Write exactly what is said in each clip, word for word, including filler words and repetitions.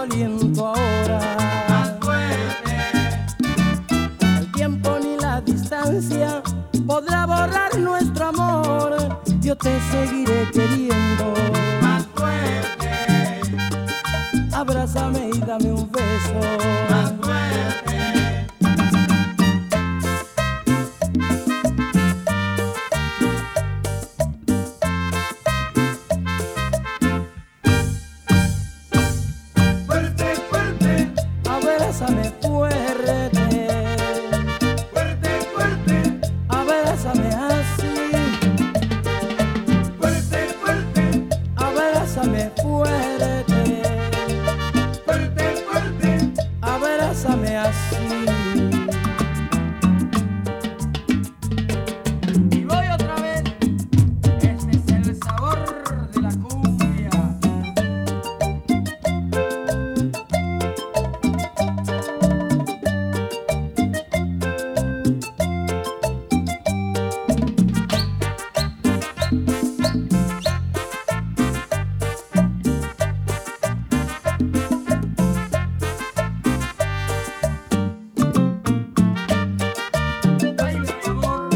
aliento ahora. Más fuerte. El tiempo ni la distancia podrá borrar nuestro amor. Yo te seguiré queriendo. Más fuerte. Abrázame y dame un beso. Más fuerte. Fuerte, fuerte. Abrázame fuerte. Fuerte, fuerte. Abrázame así. Fuerte, fuerte. Abrázame fuerte. Fuerte, fuerte. Abrázame así. Y voy otra vez. Este es el sabor de la cumbia. Ay, mi amor.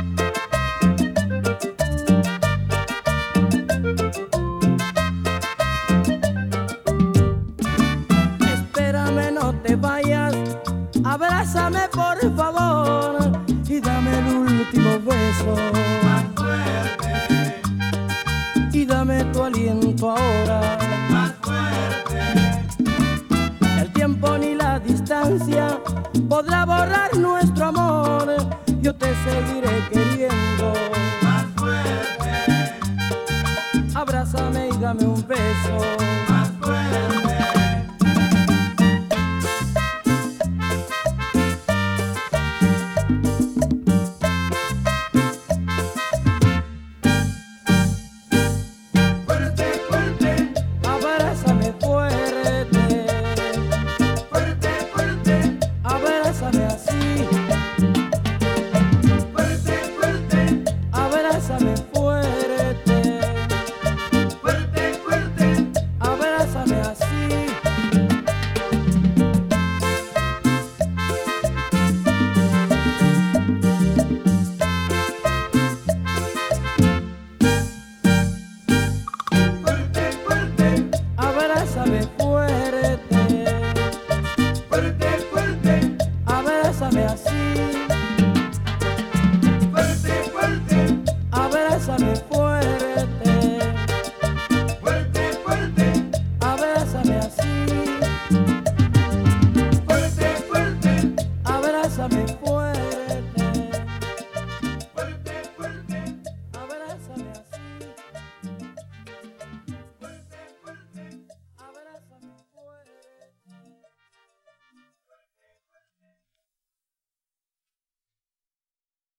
Espérame, no te vayas, abrázame por favor y dame el último beso. Más fuerte. Y dame tu aliento ahora. Más fuerte. El tiempo ni la distancia podrá borrar nuestro amor. Yo te seguiré queriendo. Más fuerte. Abrázame y dame un beso. Más fuerte. Fuerte, fuerte. Abrázame fuerte. Fuerte, fuerte. Abrázame así. Fuerte, fuerte. Abrázame fuerte. Fuerte, fuerte. Abrázame así. Fuerte, fuerte. Abrázame fuerte.